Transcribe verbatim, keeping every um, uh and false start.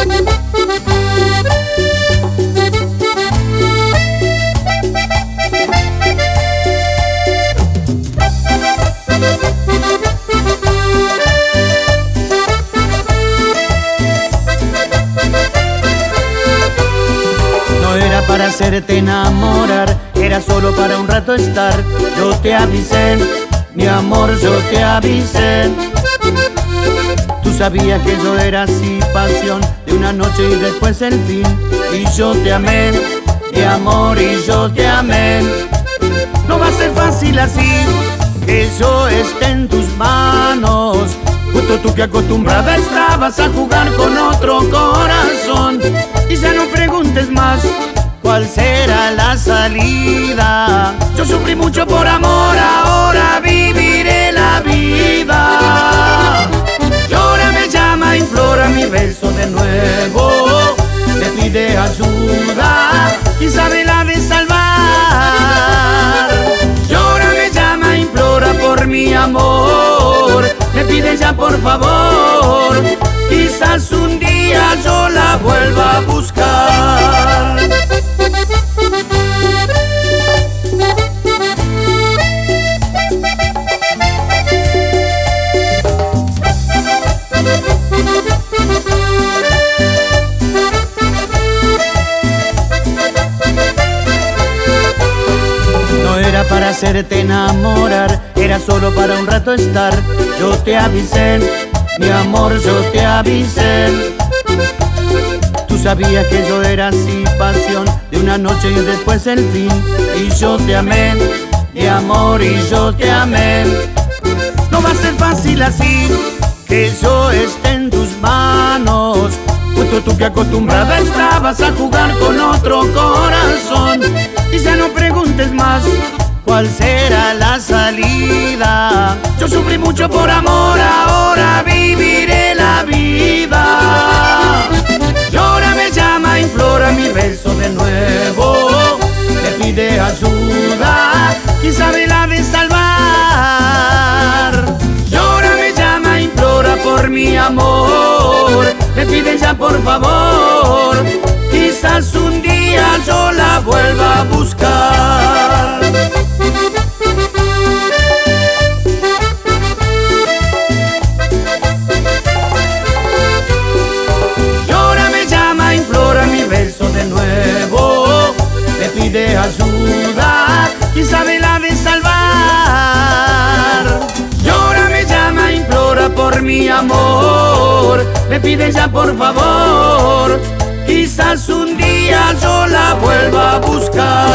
No era para hacerte enamorar, era solo para un rato estar. Yo te avisé, mi amor, yo te avisé. Tú sabías que yo era así, pasión de una noche y después el fin. Y yo te amé, mi amor, y yo te amé. No va a ser fácil así, que yo esté en tus manos. Justo tú que acostumbrada estabas a jugar con otro corazón. Y ya no preguntes más cuál será la salida. Yo sufrí mucho por amor, ahora viviré la vida. Llora, me llama, implora mi beso de nuevo. Me pide ayuda, quién sabe la de salvar. Llora, me llama, implora por mi amor. Me pide ya por favor, quizás un día yo la vuelva a buscar. No era para hacerte enamorar, era solo para un rato estar. Yo te avisé, mi amor, yo te avisé. Tú sabías que yo era así, pasión de una noche y después el fin. Y yo te amé, mi amor, y yo te amé. No va a ser fácil así, que yo esté en tus manos. Justo tú que acostumbrada estabas a jugar con otro corazón. Y ya no preguntes más cuál será la salida. Yo sufrí mucho por amor, ahora viviré la vida. Llora, me llama, implora mi beso de nuevo. Me pide ayuda, quién sabe la de salvar. Llora, me llama, implora por mi amor. Me pide ya por favor, quizás un día yo la vuelva a buscar. Llora, me llama, implora mi beso de nuevo. Me pide ayuda, quién sabe la de salvar. Llora, me llama, implora por mi amor. Me pide ya por favor, quizás un día yo la vuelva a buscar.